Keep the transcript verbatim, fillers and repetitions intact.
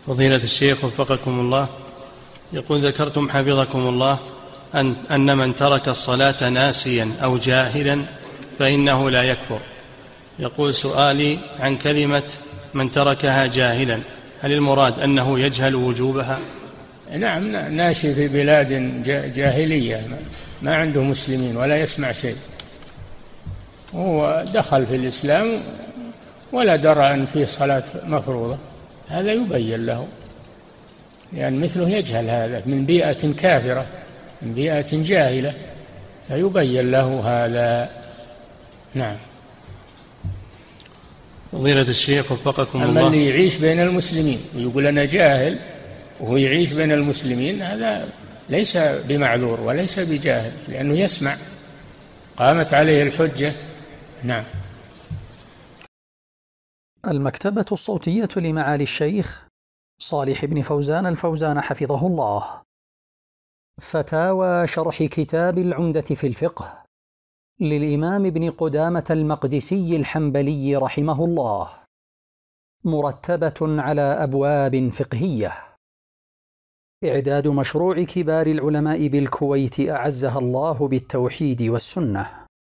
فضيلة الشيخ وفقكم الله، يقول ذكرتم حفظكم الله أن, أن من ترك الصلاة ناسيا أو جاهلا فإنه لا يكفر. يقول سؤالي عن كلمة من تركها جاهلا، هل المراد أنه يجهل وجوبها؟ نعم، ناشي في بلاد جاهلية ما عنده مسلمين ولا يسمع شيء، هو دخل في الإسلام ولا درى أن فيه صلاة مفروضة، هذا يبين له، لأن يعني مثله يجهل هذا من بيئة كافرة من بيئة جاهلة، فيبين له هذا. نعم. فضيلة الشيخ وفقكم الله، أما اللي يعيش بين المسلمين ويقول أنا جاهل وهو يعيش بين المسلمين هذا ليس بمعذور وليس بجاهل، لأنه يسمع، قامت عليه الحجة. نعم. المكتبة الصوتية لمعالي الشيخ صالح بن فوزان الفوزان حفظه الله. فتاوى شرح كتاب العمدة في الفقه للإمام ابن قدامة المقدسي الحنبلي رحمه الله، مرتبة على أبواب فقهية. إعداد مشروع كبار العلماء بالكويت أعزها الله بالتوحيد والسنة.